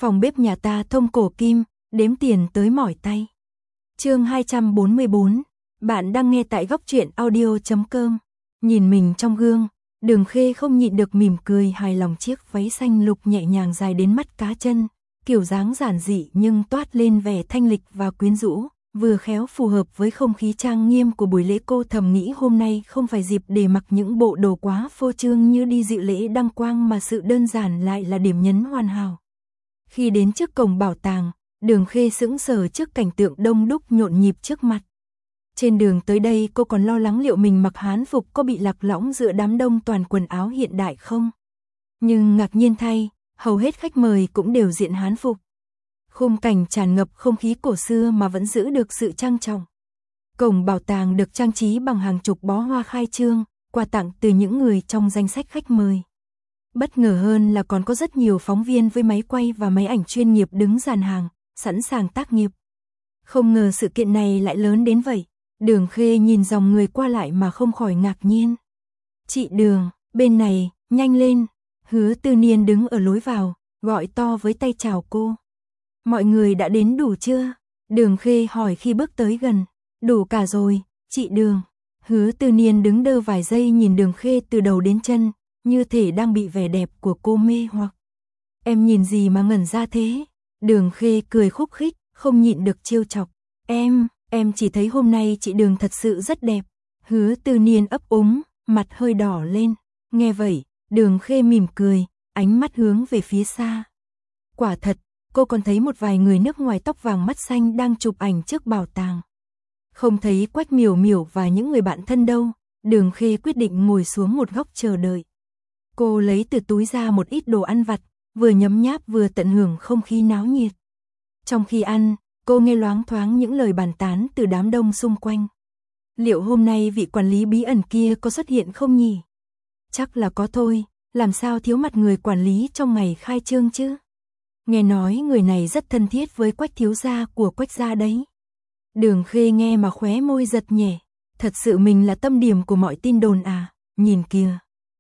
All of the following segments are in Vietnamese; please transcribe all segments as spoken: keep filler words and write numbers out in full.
Phòng bếp nhà ta thông cổ kim, đếm tiền tới mỏi tay. Chương hai trăm bốn mươi bốn, bạn đang nghe tại góc truyện audio chấm com. Nhìn mình trong gương, Đường Khê không nhịn được mỉm cười hài lòng chiếc váy xanh lục nhẹ nhàng dài đến mắt cá chân, kiểu dáng giản dị nhưng toát lên vẻ thanh lịch và quyến rũ, vừa khéo phù hợp với không khí trang nghiêm của buổi lễ. Cô thầm nghĩ hôm nay không phải dịp để mặc những bộ đồ quá phô trương như đi dự lễ đăng quang, mà sự đơn giản lại là điểm nhấn hoàn hảo. Khi đến trước cổng bảo tàng, Đường Khê sững sờ trước cảnh tượng đông đúc nhộn nhịp trước mặt. Trên đường tới đây cô còn lo lắng liệu mình mặc hán phục có bị lạc lõng giữa đám đông toàn quần áo hiện đại không. Nhưng ngạc nhiên thay, hầu hết khách mời cũng đều diện hán phục. Khung cảnh tràn ngập không khí cổ xưa mà vẫn giữ được sự trang trọng. Cổng bảo tàng được trang trí bằng hàng chục bó hoa khai trương, quà tặng từ những người trong danh sách khách mời. Bất ngờ hơn là còn có rất nhiều phóng viên với máy quay và máy ảnh chuyên nghiệp đứng dàn hàng, sẵn sàng tác nghiệp. Không ngờ sự kiện này lại lớn đến vậy. Đường Khê nhìn dòng người qua lại mà không khỏi ngạc nhiên. Chị Đường, bên này, nhanh lên. Hứa Tư Niên đứng ở lối vào, gọi to với tay chào cô. Mọi người đã đến đủ chưa? Đường Khê hỏi khi bước tới gần. Đủ cả rồi, chị Đường. Hứa Tư Niên đứng đơ vài giây nhìn Đường Khê từ đầu đến chân, như thể đang bị vẻ đẹp của cô mê hoặc. Em nhìn gì mà ngẩn ra thế? Đường Khê cười khúc khích, không nhịn được trêu chọc. Em, em chỉ thấy hôm nay chị Đường thật sự rất đẹp. Hứa Tư Niên ấp úng, mặt hơi đỏ lên. Nghe vậy, Đường Khê mỉm cười, ánh mắt hướng về phía xa. Quả thật, cô còn thấy một vài người nước ngoài tóc vàng mắt xanh đang chụp ảnh trước bảo tàng. Không thấy Quách Miểu Miểu và những người bạn thân đâu, Đường Khê quyết định ngồi xuống một góc chờ đợi. Cô lấy từ túi ra một ít đồ ăn vặt, vừa nhấm nháp vừa tận hưởng không khí náo nhiệt. Trong khi ăn, cô nghe loáng thoáng những lời bàn tán từ đám đông xung quanh. Liệu hôm nay vị quản lý bí ẩn kia có xuất hiện không nhỉ? Chắc là có thôi, làm sao thiếu mặt người quản lý trong ngày khai trương chứ? Nghe nói người này rất thân thiết với Quách thiếu gia của Quách gia đấy. Đường Khê nghe mà khóe môi giật nhẹ. Thật sự mình là tâm điểm của mọi tin đồn à? Nhìn kìa.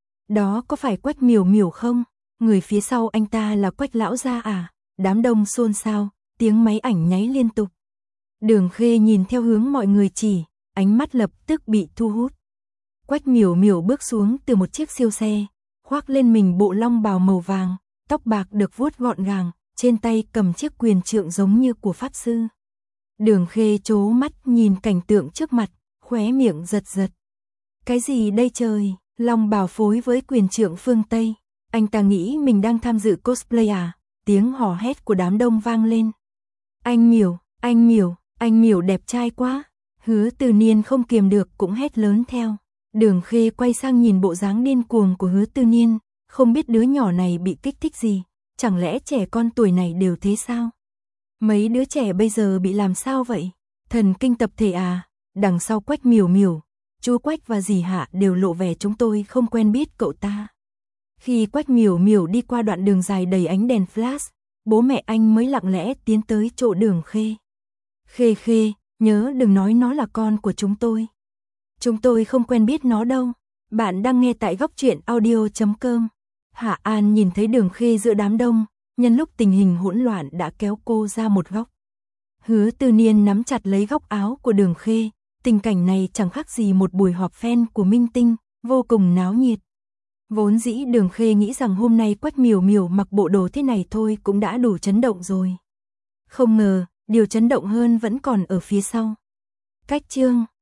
Đó có phải Quách Miểu Miểu không? Người phía sau anh ta là Quách lão gia à? Đám đông xôn xao, tiếng máy ảnh nháy liên tục. Đường Khê nhìn theo hướng mọi người chỉ, ánh mắt lập tức bị thu hút. Quách Miểu Miểu bước xuống từ một chiếc siêu xe, khoác lên mình bộ long bào màu vàng, tóc bạc được vuốt gọn gàng, trên tay cầm chiếc quyền trượng giống như của pháp sư. Đường Khê trố mắt nhìn cảnh tượng trước mặt, khóe miệng giật giật. Cái gì đây trời? Long bào phối với quyền trượng phương Tây. Anh ta nghĩ mình đang tham dự cosplay à? Tiếng hò hét của đám đông vang lên. Anh Miểu, anh Miểu, anh Miểu đẹp trai quá. Hứa Tư Niên không kiềm được cũng hét lớn theo. Đường Khê quay sang nhìn bộ dáng điên cuồng của Hứa Tư Niên, không biết đứa nhỏ này bị kích thích gì. Chẳng lẽ trẻ con tuổi này đều thế sao? Mấy đứa trẻ bây giờ bị làm sao vậy? Thần kinh tập thể à? Đằng sau Quách Miểu Miểu, chú Quách và dì Hạ đều lộ vẻ chúng tôi không quen biết cậu ta. Khi Quách Miểu Miểu đi qua đoạn đường dài đầy ánh đèn flash, bố mẹ anh mới lặng lẽ tiến tới chỗ Đường Khê. Khê Khê, nhớ đừng nói nó là con của chúng tôi. Chúng tôi không quen biết nó đâu. Bạn đang nghe tại góc truyện audio chấm com. Hạ An nhìn thấy Đường Khê giữa đám đông, nhân lúc tình hình hỗn loạn đã kéo cô ra một góc. Hứa Tư Niên nắm chặt lấy góc áo của Đường Khê, tình cảnh này chẳng khác gì một buổi họp fan của minh tinh, vô cùng náo nhiệt. Vốn dĩ Đường Khê nghĩ rằng hôm nay Quách Miểu Miểu mặc bộ đồ thế này thôi cũng đã đủ chấn động rồi. Không ngờ, điều chấn động hơn vẫn còn ở phía sau. Cách chương